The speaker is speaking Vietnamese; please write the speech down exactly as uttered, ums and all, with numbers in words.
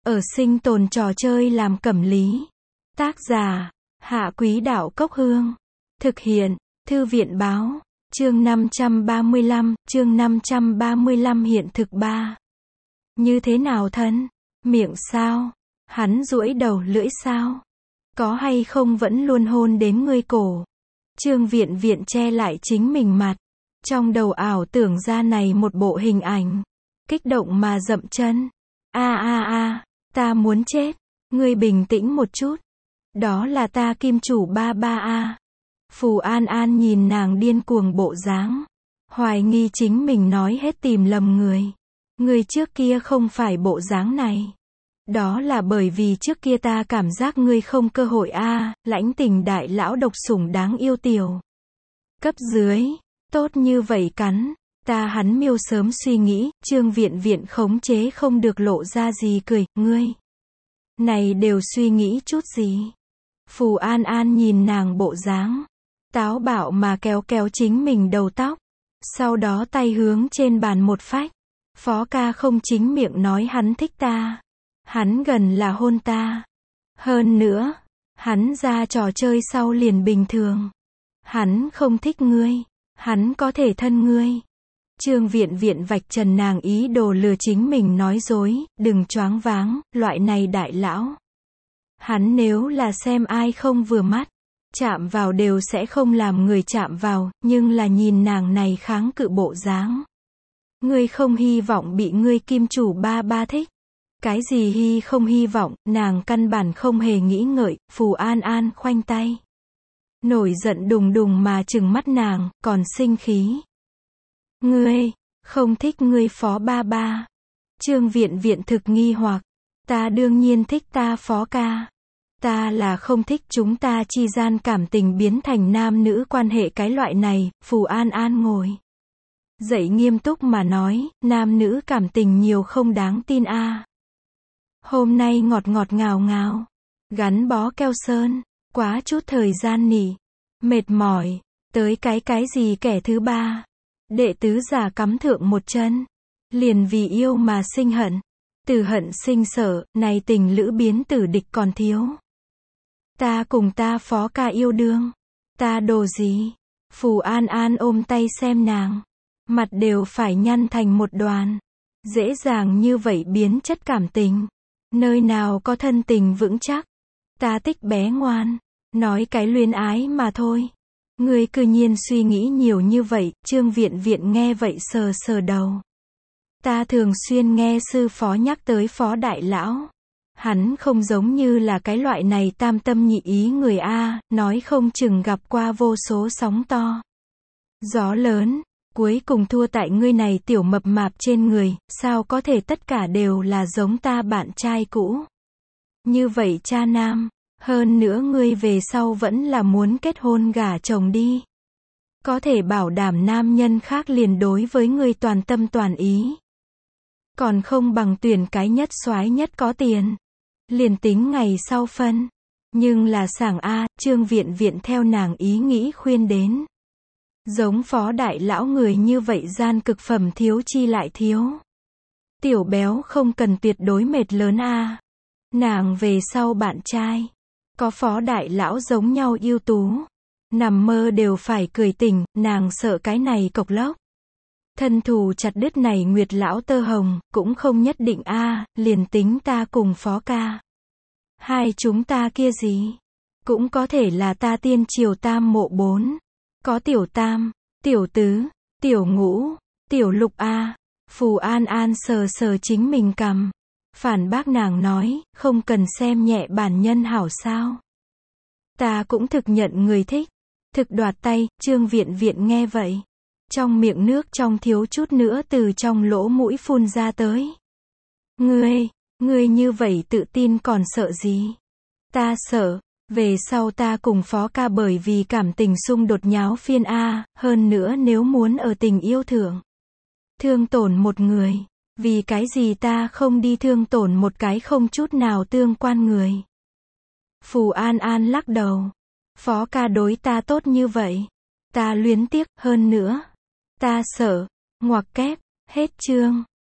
Ở sinh tồn trò chơi làm cẩm lý. Tác giả, Hạ Quý Đạo Cốc Hương. Thực hiện, Thư viện Báo. Chương năm trăm ba mươi lăm, chương năm trăm ba mươi lăm hiện thực ba. Như thế nào thân? Miệng sao? Hắn duỗi đầu lưỡi sao? Có hay không vẫn luôn hôn đến ngươi cổ? Trương Viện Viện che lại chính mình mặt. Trong đầu ảo tưởng ra này một bộ hình ảnh. Kích động mà dậm chân. A a a, ta muốn chết. Ngươi bình tĩnh một chút. Đó là ta kim chủ ba ba a. Phù An An nhìn nàng điên cuồng bộ dáng. Hoài nghi chính mình nói hết tìm lầm người. Người trước kia không phải bộ dáng này. Đó là bởi vì trước kia ta cảm giác ngươi không cơ hội a, lãnh tình đại lão độc sủng đáng yêu tiểu. Cấp dưới, tốt như vậy cắn. Ta hắn miêu sớm suy nghĩ, Trương Viện Viện khống chế không được lộ ra gì cười, ngươi. Này đều suy nghĩ chút gì. Phù An An nhìn nàng bộ dáng. Táo bạo mà kéo kéo chính mình đầu tóc. Sau đó tay hướng trên bàn một phách. Phó ca không chính miệng nói hắn thích ta. Hắn gần là hôn ta. Hơn nữa, hắn ra trò chơi sau liền bình thường. Hắn không thích ngươi. Hắn có thể thân ngươi. Trương Viện Viện vạch trần nàng ý đồ lừa chính mình nói dối, đừng choáng váng, loại này đại lão. Hắn nếu là xem ai không vừa mắt, chạm vào đều sẽ không làm người chạm vào, nhưng là nhìn nàng này kháng cự bộ dáng. Ngươi không hy vọng bị ngươi kim chủ ba ba thích. Cái gì hy không hy vọng, nàng căn bản không hề nghĩ ngợi, Phù An An khoanh tay. Nổi giận đùng đùng mà trừng mắt nàng, còn sinh khí. Ngươi, không thích ngươi phó ba ba. Trương Viện Viện thực nghi hoặc. Ta đương nhiên thích ta phó ca. Ta là không thích chúng ta chi gian cảm tình biến thành nam nữ quan hệ cái loại này. Phù An An ngồi dậy nghiêm túc mà nói, nam nữ cảm tình nhiều không đáng tin a. Hôm nay ngọt ngọt ngào ngào, gắn bó keo sơn, quá chút thời gian nỉ, mệt mỏi, tới cái cái gì kẻ thứ ba. Đệ tứ giả cắm thượng một chân, liền vì yêu mà sinh hận, từ hận sinh sở, này tình lữ biến tử địch còn thiếu. Ta cùng ta phó ca yêu đương, ta đồ gì? Phù An An ôm tay xem nàng, mặt đều phải nhăn thành một đoàn. Dễ dàng như vậy biến chất cảm tình, nơi nào có thân tình vững chắc. Ta thích bé ngoan, nói cái luyến ái mà thôi. Ngươi cư nhiên suy nghĩ nhiều như vậy. Trương Viện Viện nghe vậy sờ sờ đầu. Ta thường xuyên nghe sư phó nhắc tới phó đại lão. Hắn không giống như là cái loại này tam tâm nhị ý người a, nói không chừng gặp qua vô số sóng to, gió lớn, cuối cùng thua tại ngươi này tiểu mập mạp trên người. Sao có thể tất cả đều là giống ta bạn trai cũ? Như vậy cha nam. Hơn nữa ngươi về sau vẫn là muốn kết hôn gả chồng đi. Có thể bảo đảm nam nhân khác liền đối với ngươi toàn tâm toàn ý. Còn không bằng tuyển cái nhất soái nhất có tiền. Liền tính ngày sau phân. Nhưng là sảng a, Trương Viện Viện theo nàng ý nghĩ khuyên đến. Giống phó đại lão người như vậy gian cực phẩm thiếu chi lại thiếu. Tiểu béo không cần tuyệt đối mệt lớn a. Nàng về sau bạn trai có phó đại lão giống nhau ưu tú, nằm mơ đều phải cười tỉnh. Nàng sợ cái này cộc lốc thân thù chặt đứt này nguyệt lão tơ hồng, cũng không nhất định a. Liền tính ta cùng phó ca, hai chúng ta kia gì, cũng có thể là ta tiên triều tam mộ bốn. Có tiểu tam, tiểu tứ, tiểu ngũ, tiểu lục a. Phù An An sờ sờ chính mình cằm, phản bác nàng nói, không cần xem nhẹ bản nhân hảo sao. Ta cũng thực nhận người thích, thực đoạt tay. Trương Viện Viện nghe vậy, trong miệng nước trong thiếu chút nữa từ trong lỗ mũi phun ra tới. Ngươi, ngươi như vậy tự tin còn sợ gì? Ta sợ, về sau ta cùng phó ca bởi vì cảm tình xung đột nháo phiên a, hơn nữa nếu muốn ở tình yêu thượng thương tổn một người. Vì cái gì ta không đi thương tổn một cái không chút nào tương quan người? Phù An An lắc đầu. Phó ca đối ta tốt như vậy. Ta luyến tiếc, hơn nữa. Ta sợ. Ngoặc kép, hết chương.